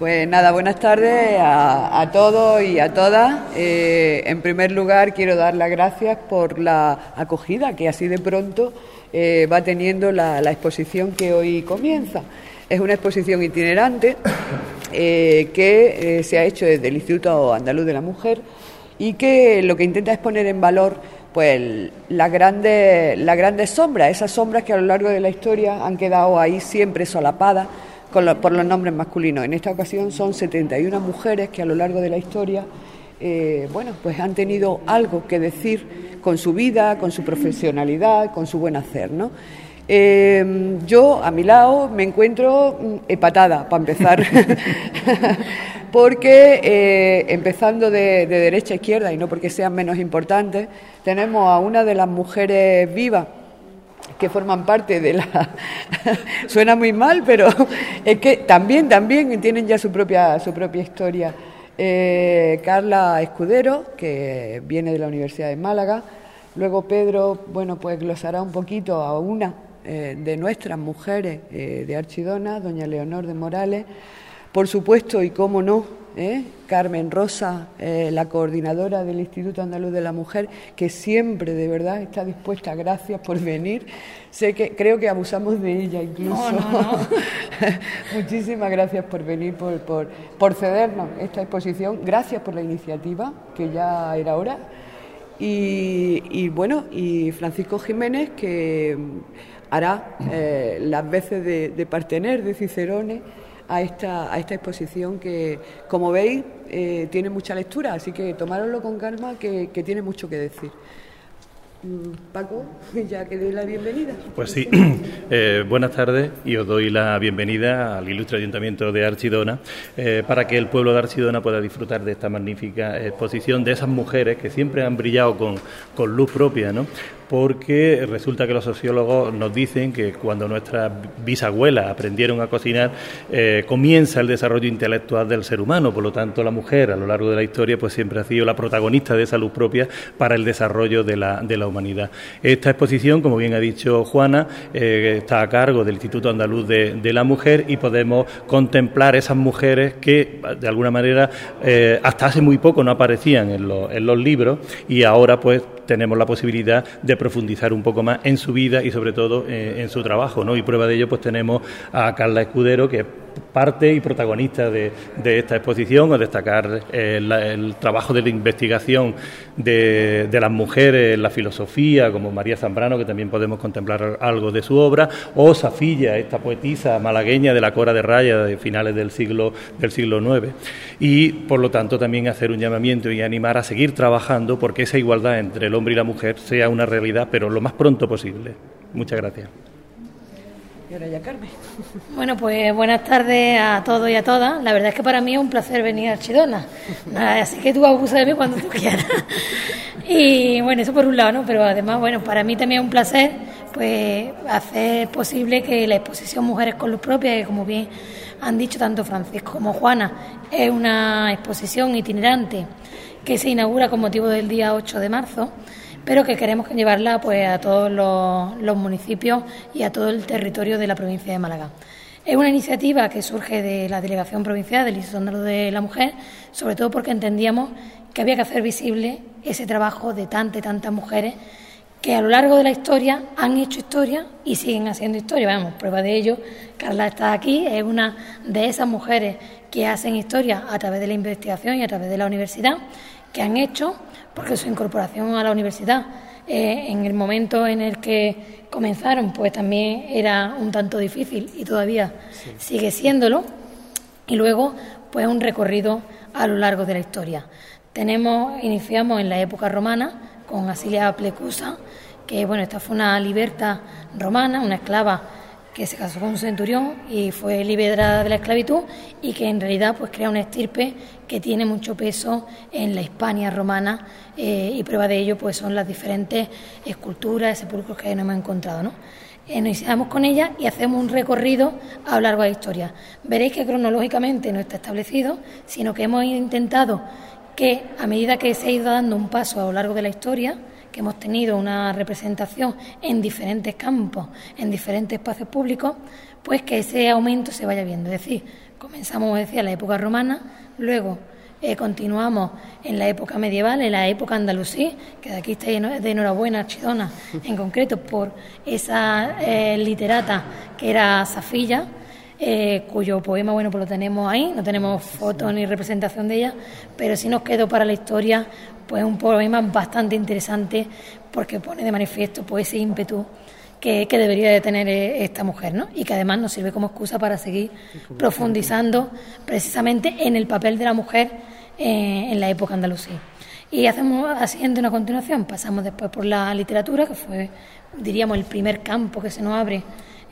Pues nada, buenas tardes a todos y a todas. En primer lugar, quiero dar las gracias por la acogida que así de pronto va teniendo la exposición que hoy comienza. Es una exposición itinerante que se ha hecho desde el Instituto Andaluz de la Mujer y que lo que intenta es poner en valor pues las grandes sombras, esas sombras que a lo largo de la historia han quedado ahí siempre solapadas por los nombres masculinos. En esta ocasión son 71 mujeres que a lo largo de la historia pues han tenido algo que decir con su vida, con su profesionalidad, con su buen hacer, ¿no? Yo, a mi lado, me encuentro empatada, para empezar, porque empezando de derecha a izquierda, y no porque sean menos importantes, tenemos a una de las mujeres vivas que forman parte de la... Suena muy mal, pero es que también tienen ya su propia historia. Carla Escudero, que viene de la Universidad de Málaga. Luego Pedro, pues glosará un poquito a una de nuestras mujeres de Archidona, doña Leonor de Morales. Por supuesto, y cómo no, Carmen Rosa, la coordinadora del Instituto Andaluz de la Mujer, que siempre de verdad está dispuesta. Gracias por venir. Creo que abusamos de ella incluso. No. Muchísimas gracias por venir, por cedernos esta exposición. Gracias por la iniciativa, que ya era hora. Y Francisco Jiménez, que hará las veces de partener de Cicerone a esta exposición que, como veis, tiene mucha lectura, así que tomároslo con calma, que tiene mucho que decir. Paco, ya que doy la bienvenida. Pues sí, buenas tardes y os doy la bienvenida al ilustre Ayuntamiento de Archidona para que el pueblo de Archidona pueda disfrutar de esta magnífica exposición de esas mujeres que siempre han brillado con luz propia, ¿no? Porque resulta que los sociólogos nos dicen que cuando nuestras bisabuelas aprendieron a cocinar, comienza el desarrollo intelectual del ser humano. Por lo tanto, la mujer a lo largo de la historia pues siempre ha sido la protagonista de esa luz propia para el desarrollo de la humanidad. Esta exposición, como bien ha dicho Juana, está a cargo del Instituto Andaluz de la Mujer y podemos contemplar esas mujeres que, de alguna manera, hasta hace muy poco no aparecían en los libros y ahora pues tenemos la posibilidad de profundizar un poco más en su vida y sobre todo en su trabajo, ¿no? Y prueba de ello pues tenemos a Carla Escudero, que es parte y protagonista de esta exposición, a destacar el trabajo de la investigación de las mujeres en la filosofía, como María Zambrano, que también podemos contemplar algo de su obra, o Safilla, esta poetisa malagueña de la Cora de Raya de finales del siglo IX. Y, por lo tanto, también hacer un llamamiento y animar a seguir trabajando porque esa igualdad entre el hombre y la mujer sea una realidad, pero lo más pronto posible. Muchas gracias. Y ahora ya Carmen. Bueno, pues buenas tardes a todos y a todas. La verdad es que para mí es un placer venir a Archidona. Así que tú abusa de mí cuando tú quieras. Y bueno, eso por un lado, ¿no? Pero además, bueno, para mí también es un placer pues hacer posible que la exposición Mujeres con Luz Propia, que como bien han dicho tanto Francisco como Juana, es una exposición itinerante que se inaugura con motivo del día 8 de marzo, pero que queremos llevarla pues a todos los municipios y a todo el territorio de la provincia de Málaga. Es una iniciativa que surge de la Delegación Provincial del Instituto Andaluz de la Mujer, sobre todo porque entendíamos que había que hacer visible ese trabajo de tantas mujeres que a lo largo de la historia han hecho historia y siguen haciendo historia. Vamos, prueba de ello, Carla está aquí, es una de esas mujeres que hacen historia a través de la investigación y a través de la universidad, que han hecho, porque su incorporación a la universidad en el momento en el que comenzaron pues también era un tanto difícil y todavía sigue siéndolo, y luego pues un recorrido a lo largo de la historia. Iniciamos en la época romana con Asilia Plecusa, que bueno, esta fue una liberta romana, una esclava que se casó con un centurión y fue liberada de la esclavitud, y que en realidad pues crea una estirpe que tiene mucho peso en la Hispania romana, y prueba de ello pues son las diferentes esculturas, sepulcros que nos hemos encontrado, ¿no? Nos iniciamos con ella y hacemos un recorrido a lo largo de la historia. Veréis que cronológicamente no está establecido, sino que hemos intentado que a medida que se ha ido dando un paso a lo largo de la historia, que hemos tenido una representación en diferentes campos, en diferentes espacios públicos, pues que ese aumento se vaya viendo. Es decir, comenzamos, como decía, en la época romana, luego continuamos en la época medieval, en la época andalusí, que de aquí está de enhorabuena Archidona, en concreto por esa literata que era Safilla, cuyo poema, bueno, pues lo tenemos ahí, no tenemos foto ni representación de ella, pero sí nos quedó para la historia pues un poema bastante interesante porque pone de manifiesto pues ese ímpetu que debería de tener esta mujer, ¿no? Y que además nos sirve como excusa para seguir profundizando precisamente en el papel de la mujer en la época andalusí. Y hacemos haciendo una continuación, pasamos después por la literatura, que fue, diríamos, el primer campo que se nos abre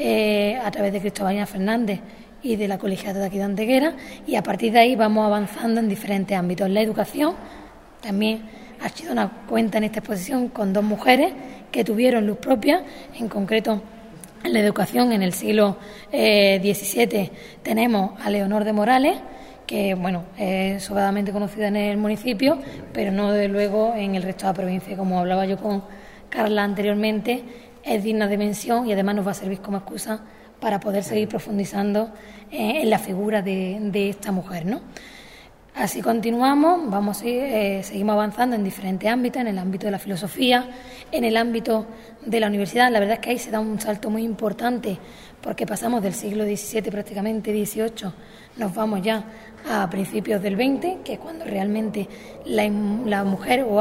a través de Cristóbalina Fernández y de la Colegiata de aquí de Antequera, y a partir de ahí vamos avanzando en diferentes ámbitos. La educación, también Archidona cuenta en esta exposición con 2 mujeres que tuvieron luz propia, en concreto en la educación en el siglo XVII tenemos a Leonor de Morales, que bueno, es sobradamente conocida en el municipio, pero no desde luego en el resto de la provincia. Como hablaba yo con Carla anteriormente, es digna de mención y además nos va a servir como excusa para poder seguir profundizando en la figura de esta mujer, ¿no? Así continuamos, seguimos avanzando en diferentes ámbitos, en el ámbito de la filosofía, en el ámbito de la universidad. La verdad es que ahí se da un salto muy importante porque pasamos del siglo XVII, prácticamente XVIII, nos vamos ya a principios del XX, que es cuando realmente la mujer, no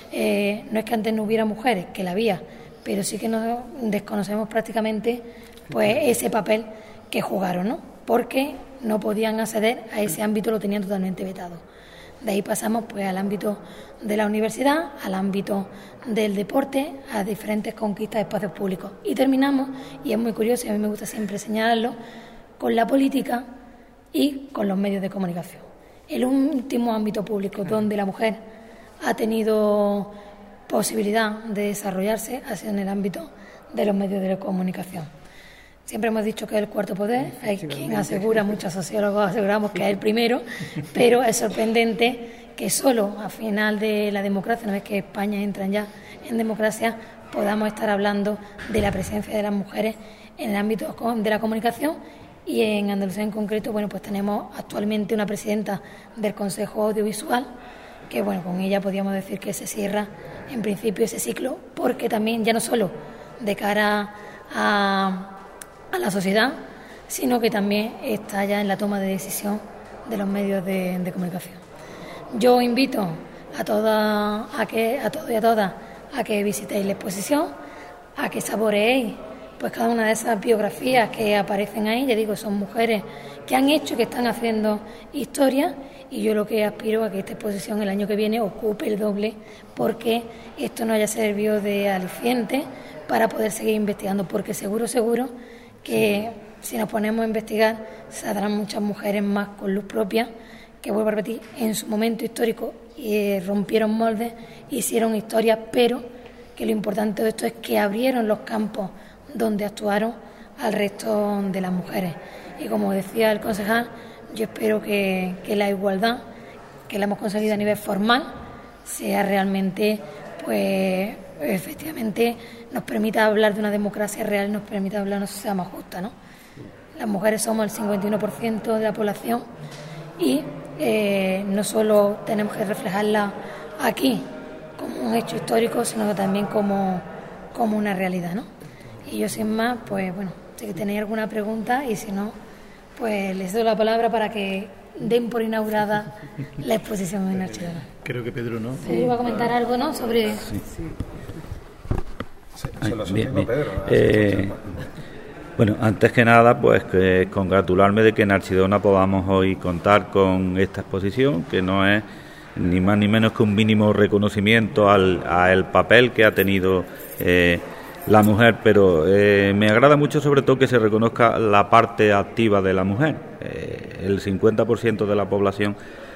es que antes no hubiera mujeres, que la había, pero sí que nos desconocemos prácticamente pues ese papel que jugaron, ¿no? Porque no podían acceder a ese ámbito, lo tenían totalmente vetado. De ahí pasamos pues al ámbito de la universidad, al ámbito del deporte, a diferentes conquistas de espacios públicos. Y terminamos, y es muy curioso, y a mí me gusta siempre señalarlo, con la política y con los medios de comunicación. El último ámbito público donde la mujer ha tenido posibilidad de desarrollarse ha sido en el ámbito de los medios de comunicación. Siempre hemos dicho que es el cuarto poder, hay quien asegura, muchos sociólogos aseguramos que es el primero, pero es sorprendente que solo a final de la democracia, una vez que España entra ya en democracia, podamos estar hablando de la presencia de las mujeres en el ámbito de la comunicación. Y en Andalucía en concreto, bueno, pues tenemos actualmente una presidenta del Consejo Audiovisual, que bueno, con ella podríamos decir que se cierra en principio ese ciclo, porque también ya no solo de cara a la sociedad, sino que también está ya en la toma de decisión de los medios de comunicación. Yo invito a todos y a todas a que visitéis la exposición, a que saboreéis pues cada una de esas biografías que aparecen ahí. Ya digo, son mujeres que han hecho y que están haciendo historia, y yo lo que aspiro a que esta exposición el año que viene ocupe el doble, porque esto nos haya servido de aliciente para poder seguir investigando, porque seguro que si nos ponemos a investigar saldrán muchas mujeres más con luz propia, que vuelvo a repetir, en su momento histórico rompieron moldes, hicieron historia, pero que lo importante de esto es que abrieron los campos donde actuaron al resto de las mujeres. Y como decía el concejal, yo espero que la igualdad que la hemos conseguido a nivel formal sea realmente, pues efectivamente nos permita hablar de una democracia real, nos permita hablar de una sociedad más justa, ¿no? Las mujeres somos el 51% de la población y no solo tenemos que reflejarla aquí como un hecho histórico, sino también como una realidad, ¿no? Y yo sin más, pues bueno, si tenéis alguna pregunta, y si no, pues les doy la palabra para que den por inaugurada la exposición en Archidona. Creo que Pedro, ¿no? Sí, iba a comentar algo, ¿no? Sobre... Sí. Bien. Pedro. Bueno, antes que nada, pues congratularme de que en Archidona podamos hoy contar con esta exposición, que no es ni más ni menos que un mínimo reconocimiento al papel que ha tenido la mujer, pero me agrada mucho sobre todo que se reconozca la parte activa de la mujer. El 50% de la población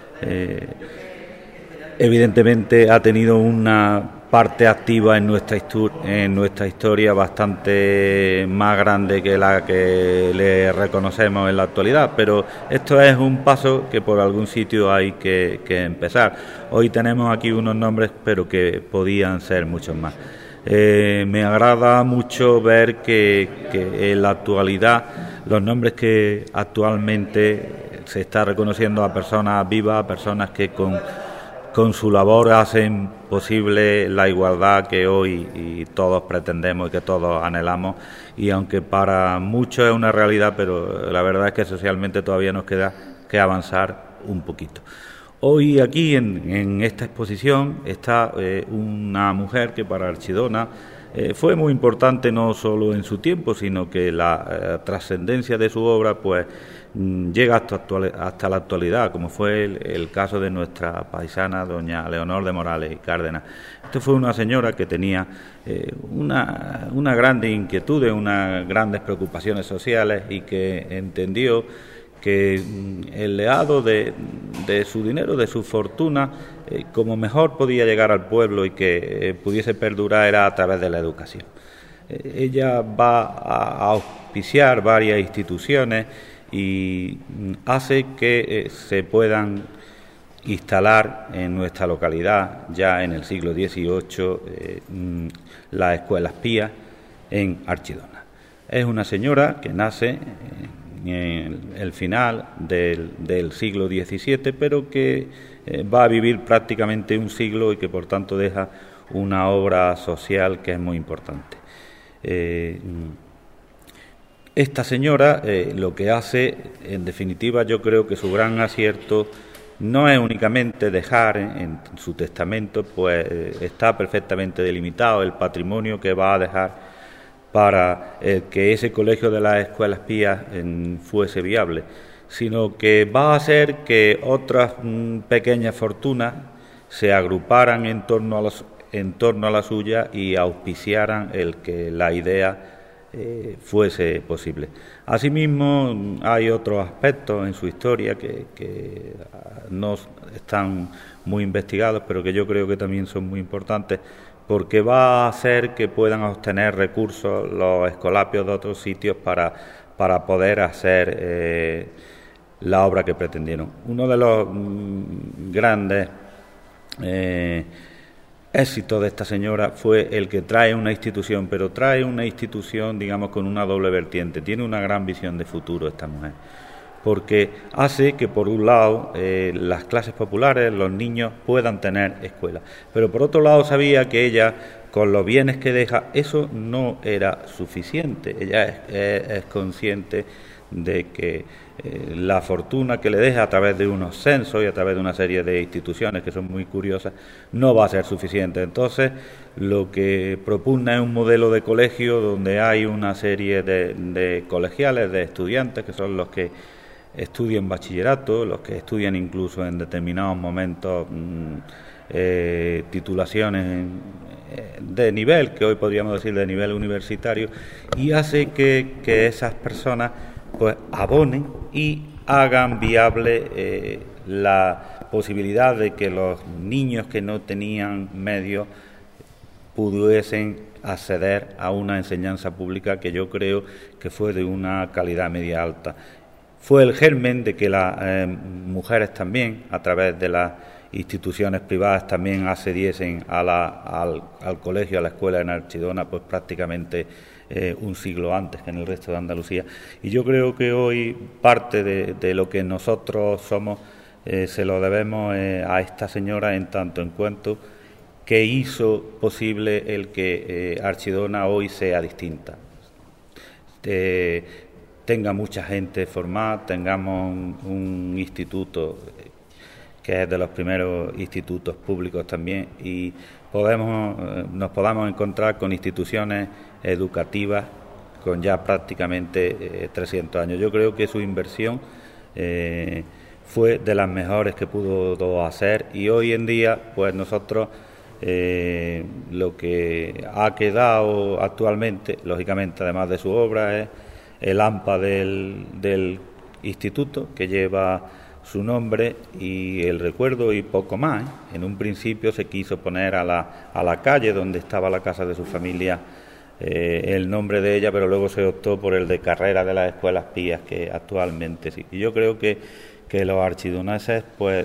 evidentemente ha tenido una parte activa en nuestra historia bastante más grande que la que le reconocemos en la actualidad, pero esto es un paso que por algún sitio hay que empezar. Hoy tenemos aquí unos nombres, pero que podían ser muchos más. Me agrada mucho ver que en la actualidad los nombres que actualmente se está reconociendo a personas vivas, a personas que con su labor hacen posible la igualdad que hoy y todos pretendemos y que todos anhelamos, y aunque para muchos es una realidad, pero la verdad es que socialmente todavía nos queda que avanzar un poquito. Hoy aquí en esta exposición está una mujer que para Archidona fue muy importante no solo en su tiempo, sino que la trascendencia de su obra pues llega hasta la actualidad, como fue el caso de nuestra paisana doña Leonor de Morales y Cárdenas. Esto fue una señora que tenía una grande inquietud, unas grandes preocupaciones sociales, y que entendió que el legado de su dinero, de su fortuna, como mejor podía llegar al pueblo y que pudiese perdurar era a través de la educación. Ella va a auspiciar varias instituciones y hace que se puedan instalar en nuestra localidad, ya en el siglo XVIII, las escuelas pías en Archidona. Es una señora que nace en el final del siglo XVII, pero que va a vivir prácticamente un siglo y que por tanto deja una obra social que es muy importante. Esta señora lo que hace, en definitiva, yo creo que su gran acierto no es únicamente dejar en su testamento, pues está perfectamente delimitado el patrimonio que va a dejar para que ese colegio de las escuelas pías fuese viable, sino que va a hacer que otras pequeñas fortunas se agruparan en torno a la suya y auspiciaran el que la idea fuese posible. Asimismo, hay otros aspectos en su historia que no están muy investigados, pero que yo creo que también son muy importantes, porque va a hacer que puedan obtener recursos los escolapios de otros sitios para poder hacer la obra que pretendieron. Uno de los grandes éxitos de esta señora fue el que trae una institución, pero trae una institución, digamos, con una doble vertiente. Tiene una gran visión de futuro esta mujer, porque hace que, por un lado, las clases populares, los niños, puedan tener escuela, pero por otro lado sabía que ella, con los bienes que deja, eso no era suficiente. Ella es consciente de que la fortuna que le deja a través de unos censos y a través de una serie de instituciones que son muy curiosas no va a ser suficiente. Entonces, lo que propugna es un modelo de colegio donde hay una serie de colegiales, de estudiantes, que son los que estudian bachillerato, los que estudian incluso en determinados momentos titulaciones de nivel, que hoy podríamos decir de nivel universitario, y hace que esas personas pues abonen y hagan viable la posibilidad de que los niños que no tenían medios pudiesen acceder a una enseñanza pública que yo creo que fue de una calidad media alta. Fue el germen de que las mujeres también, a través de las instituciones privadas, también accediesen al colegio, a la escuela en Archidona, pues prácticamente un siglo antes que en el resto de Andalucía. Y yo creo que hoy parte de lo que nosotros somos se lo debemos a esta señora, en tanto en cuanto que hizo posible el que Archidona hoy sea distinta. Tenga mucha gente formada, tengamos un instituto que es de los primeros institutos públicos también, y nos podamos encontrar con instituciones educativas con ya prácticamente 300 años. Yo creo que su inversión fue de las mejores que pudo hacer, y hoy en día pues nosotros lo que ha quedado actualmente, lógicamente además de su obra, es el AMPA del instituto, que lleva su nombre y el recuerdo y poco más. En un principio se quiso poner a la calle donde estaba la casa de su familia el nombre de ella, pero luego se optó por el de carrera de las escuelas pías, que actualmente sí. Y yo creo que los archidoneses pues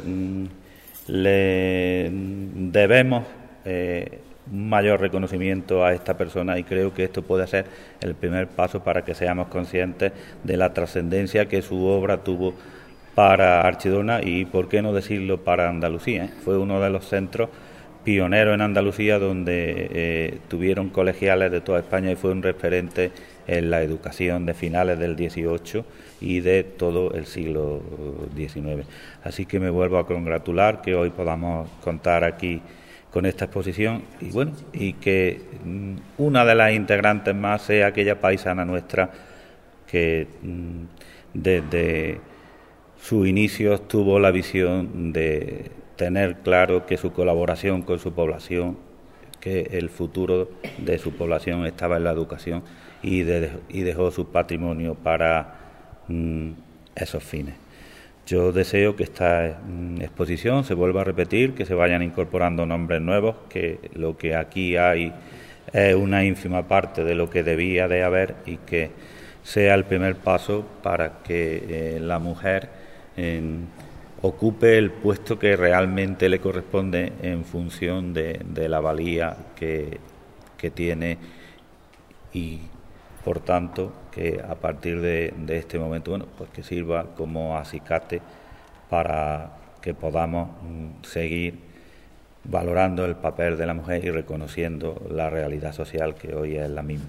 le debemos un mayor reconocimiento a esta persona, y creo que esto puede ser el primer paso para que seamos conscientes de la trascendencia que su obra tuvo para Archidona y, por qué no decirlo, para Andalucía. Fue uno de los centros pioneros en Andalucía donde tuvieron colegiales de toda España y fue un referente en la educación de finales del XVIII y de todo el siglo XIX. Así que me vuelvo a congratular que hoy podamos contar aquí con esta exposición y bueno, y que una de las integrantes más sea aquella paisana nuestra que desde sus inicios tuvo la visión de tener claro que su colaboración con su población, que el futuro de su población estaba en la educación y dejó su patrimonio para esos fines. Yo deseo que esta exposición se vuelva a repetir, que se vayan incorporando nombres nuevos, que lo que aquí hay es una ínfima parte de lo que debía de haber y que sea el primer paso para que la mujer ocupe el puesto que realmente le corresponde en función de la valía que tiene y, por tanto, que a partir de este momento, bueno, pues que sirva como acicate para que podamos seguir valorando el papel de la mujer y reconociendo la realidad social que hoy es la misma.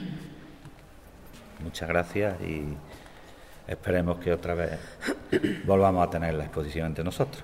Muchas gracias y esperemos que otra vez volvamos a tener la exposición entre nosotros.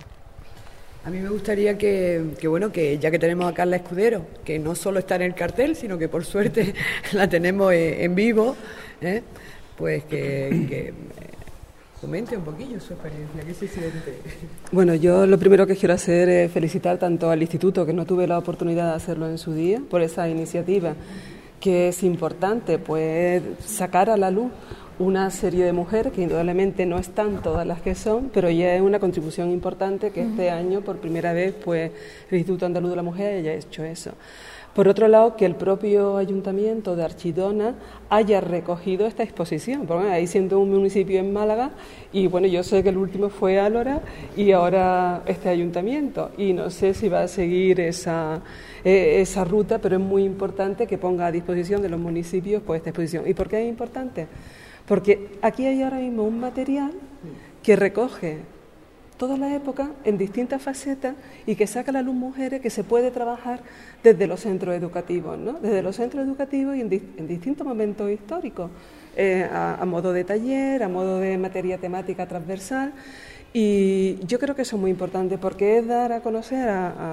A mí me gustaría que ya que tenemos a Carla Escudero, que no solo está en el cartel, sino que por suerte la tenemos en vivo, pues que comente un poquillo su experiencia, ¿qué se siente? Bueno, yo lo primero que quiero hacer es felicitar tanto al Instituto, que no tuve la oportunidad de hacerlo en su día, por esa iniciativa, que es importante, pues sacar a la luz una serie de mujeres que indudablemente no están todas las que son, pero ya es una contribución importante que este año por primera vez pues el Instituto Andaluz de la Mujer haya hecho eso. Por otro lado, que el propio Ayuntamiento de Archidona haya recogido esta exposición, porque ahí siendo un municipio en Málaga, y bueno, yo sé que el último fue Álora y ahora este Ayuntamiento, y no sé si va a seguir esa ruta, pero es muy importante que ponga a disposición de los municipios pues esta exposición. ¿Y por qué es importante? Porque aquí hay ahora mismo un material que recoge toda la época en distintas facetas y que saca a la luz mujeres que se puede trabajar desde los centros educativos, ¿no? Desde los centros educativos y en distintos momentos históricos, a modo de taller, a modo de materia temática transversal. Y yo creo que eso es muy importante porque es dar a conocer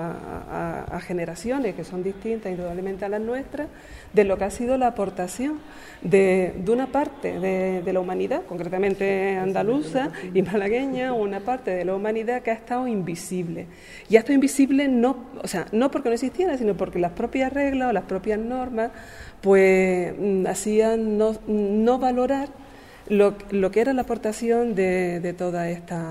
a generaciones que son distintas indudablemente a las nuestras de lo que ha sido la aportación de una parte de la humanidad, concretamente andaluza y malagueña, una parte de la humanidad que ha estado invisible. Y ha estado invisible no porque no existiera, sino porque las propias reglas o las propias normas pues hacían no valorar lo que era la aportación de todas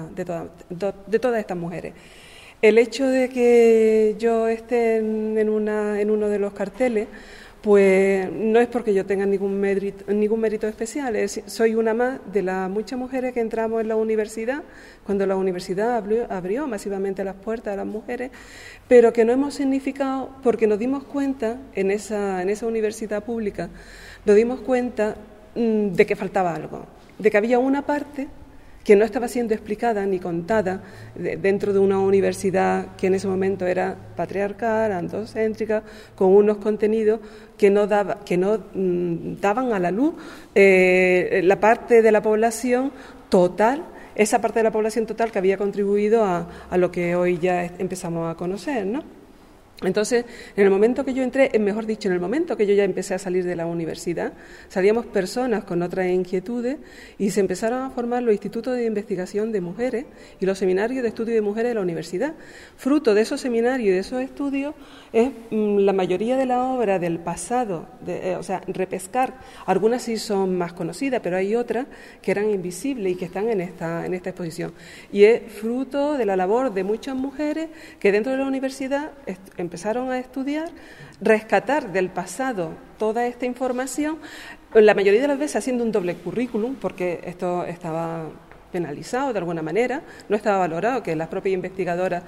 estas mujeres. El hecho de que yo esté en uno de los carteles, pues no es porque yo tenga ningún mérito especial, soy una más de las muchas mujeres que entramos en la universidad, cuando la universidad abrió masivamente las puertas a las mujeres, pero que no hemos significado, porque nos dimos cuenta en esa universidad pública, nos dimos cuenta de que faltaba algo, de que había una parte que no estaba siendo explicada ni contada dentro de una universidad que en ese momento era patriarcal, androcéntrica, con unos contenidos que no daban a la luz la parte de la población total, esa parte de la población total que había contribuido a lo que hoy ya empezamos a conocer, ¿no? Entonces, en el momento que yo entré, mejor dicho, en el momento que yo ya empecé a salir de la universidad, salíamos personas con otras inquietudes y se empezaron a formar los institutos de investigación de mujeres y los seminarios de estudio de mujeres de la universidad. Fruto de esos seminarios y de esos estudios es la mayoría de la obra del pasado, repescar. Algunas sí son más conocidas, pero hay otras que eran invisibles y que están en esta exposición. Y es fruto de la labor de muchas mujeres que dentro de la universidad empezaron a estudiar, rescatar del pasado toda esta información, la mayoría de las veces haciendo un doble currículum, porque esto estaba penalizado de alguna manera, no estaba valorado que las propias investigadoras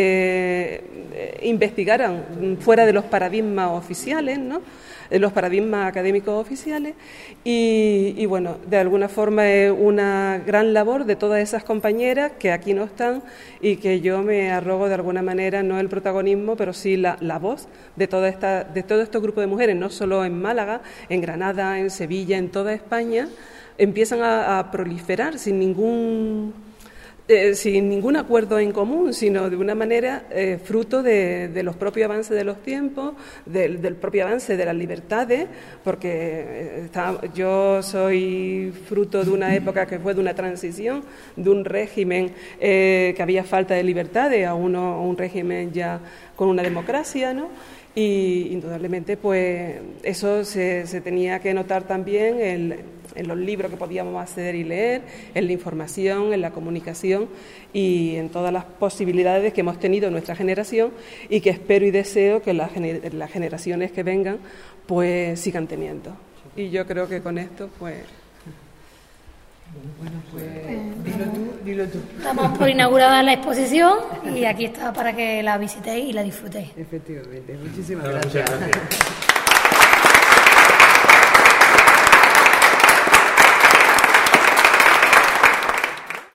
investigaran fuera de los paradigmas oficiales, ¿no?, los paradigmas académicos oficiales, y bueno, de alguna forma es una gran labor de todas esas compañeras que aquí no están y que yo me arrogo de alguna manera, no el protagonismo, pero sí la voz de todo estos grupos de mujeres, no solo en Málaga, en Granada, en Sevilla, en toda España, empiezan a proliferar sin ningún acuerdo en común, sino de una manera fruto de los propios avances de los tiempos, del propio avance de las libertades, porque yo soy fruto de una época que fue de una transición, de un régimen que había falta de libertades a un régimen ya con una democracia, ¿no? Y indudablemente pues eso se tenía que notar también en los libros que podíamos acceder y leer, en la información, en la comunicación y en todas las posibilidades que hemos tenido nuestra generación y que espero y deseo que las generaciones que vengan pues sigan teniendo. Y yo creo que con esto pues... Bueno, pues dilo tú. Estamos por inaugurar la exposición y aquí está para que la visitéis y la disfrutéis. Efectivamente, muchísimas gracias. Muchas gracias.